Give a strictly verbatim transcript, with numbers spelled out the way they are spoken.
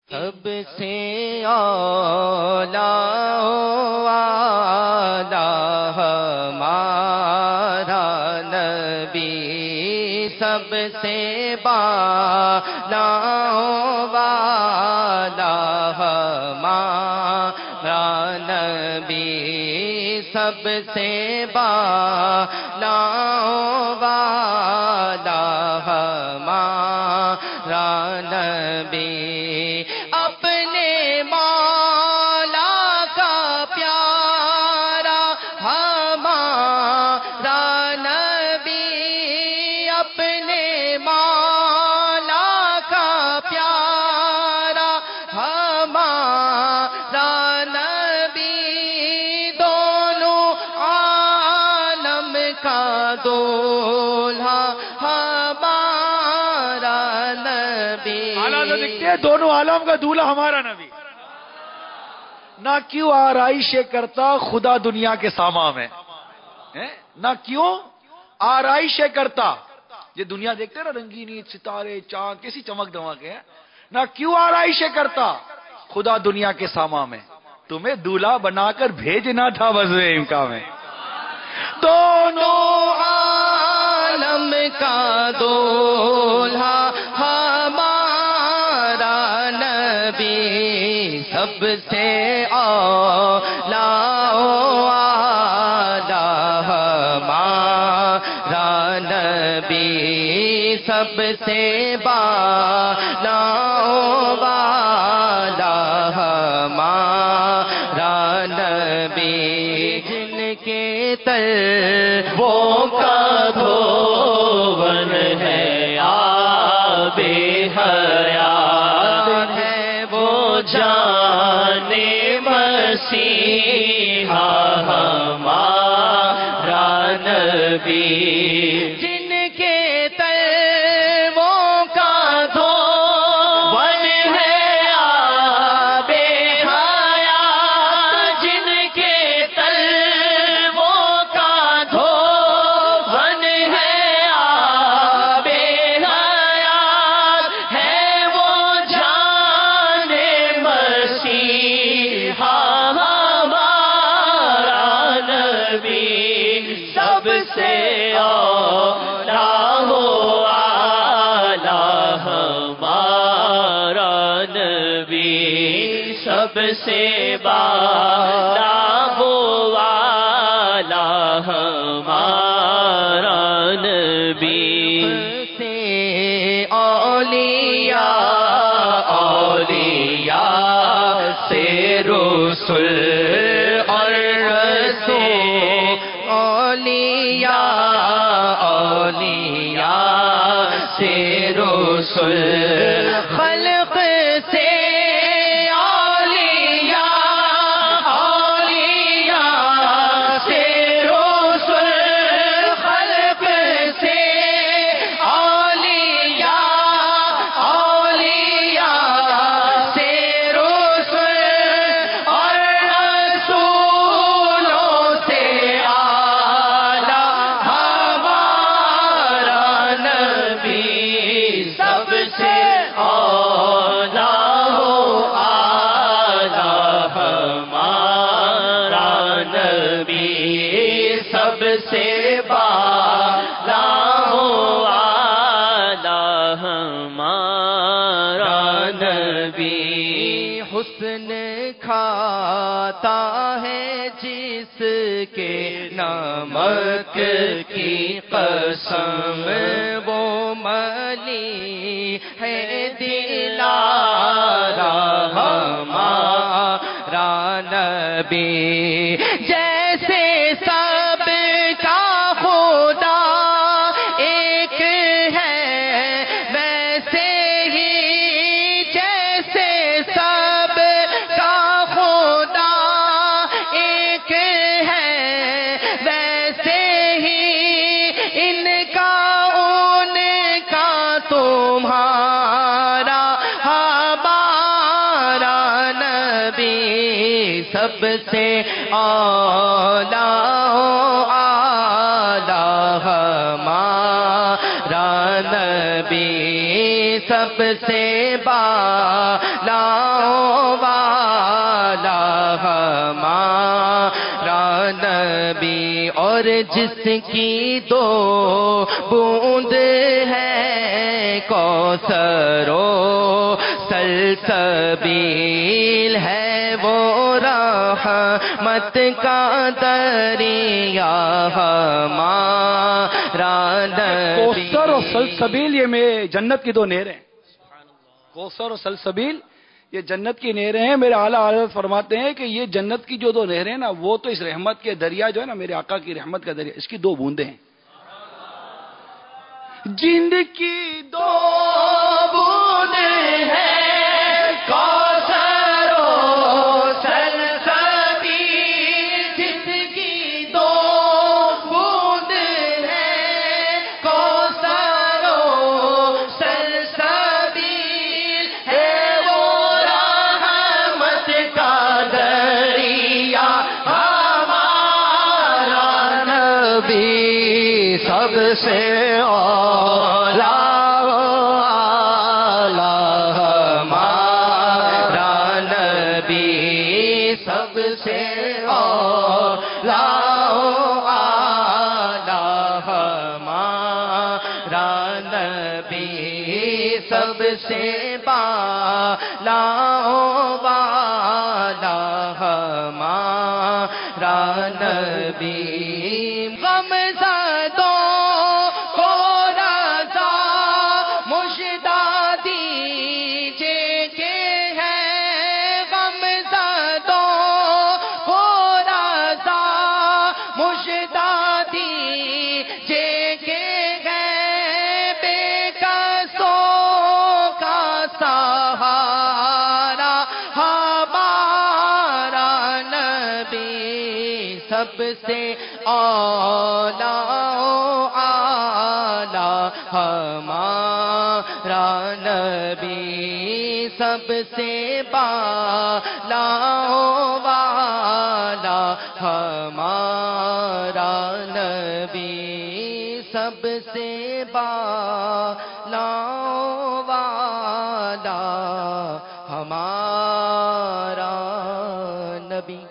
سب سے اولا والا ہمارا نبی، سب سے بالا والا ہمارا نبی، سب سے بالا والا ہمارا نبی، اپنے مولا کا پیارا ہمارا نبی، اپنے مولا کا پیارا ہمارا نبی، دونوں عالم کا دولہا ہمارا نبی، لکھتے ہیں دونوں عالم کا دولہا ہمارا نبی، نہ کیوں آرائشیں کرتا خدا دنیا کے ساما میں، نہ کیوں آرائشیں کرتا، یہ دنیا دیکھتے ہیں نا رنگینی ستارے چاند کیسی چمک دمک ہے، نہ کیوں آرائشیں کرتا خدا دنیا کے ساما میں، تمہیں دولہا بنا کر بھیجنا تھا وضع امکا میں، دونوں عالم کا دولہا ہمارا نبی، سب سے اولا والا ہمارا نبی، سب سے بالا والا ہمارا نبی، جن کے طلبوں کا دھون ہے آب حیات ہے، وہ جان مسیحا ہمارا نبی، جن کے طلبوں کا دھون ہے آب حیات، جن کے طلبوں کا دھون ہے آب حیات، ہے وہ جان مسیحا ہمارا نبی، سب سے اولا والا ہمارا نبی، سب سے بالا والا ہمارا نبی، سے اولیاء اولیاء سے رسل اور رسول، اولیاء اولیاء سے رسل، خلق سے اولیاء اولیاء سے رسل، خلق سے اولیاء اولیاء سے رسل، اور رسولوں سے اعلیٰ ہمارا نبی، سب سے اولا ہو اعلیٰ ہمارا نبی، سب سے بالا ہو اعلیٰ ہمارا نبی، حسن کھاتا ہے جس کے نمک کی قسم، وہ ملی ہے دلارا ہمارا نبی، جیسے سب کا خدا ایک ہے ویسے ہی، جیسے سب کا خدا ایک ہے ویسے ہی، ان کا ان کا تمہارا ہمارا نبی، سب سے اولا اعلیٰ ہمارا نبی، سب سے بالا اور جس کی دو بوند ہے کوثر و سلسبیل ہے وہ رحمت کا دریا ہمارا نبی. کوثر اور سلسبیل یہ میں جنت کی دو نہریں ہیں. کوثر اور سلسبیل یہ جنت کی نہریں ہیں. میرے اعلیٰ حضرت فرماتے ہیں کہ یہ جنت کی جو دو نہریں نا وہ تو اس رحمت کے دریا جو ہے نا میرے آقا کی رحمت کا دریا اس کی دو بوندیں ہیں. جند کی دو بوند ہے کوثر و سلسبیل جس کی دو بوند ہے کوثر و سلسبیل ہے وہ رحمت کا دریا ہمارا نبی سب سے سب سے بالا والا ہمارا نبی. غم زدوں کو رضا مژدہ دیجئے کہ ہے غم زدوں کو رضا مژدہ دیجئے کہ ہے بے کسوں کا سہارا ہمارا نبی سب سے اعلیٰ اعلیٰ ہمارا نبی سب سے بالا والا ہمارا نبی سب سے بالا والا ہمارا نبی.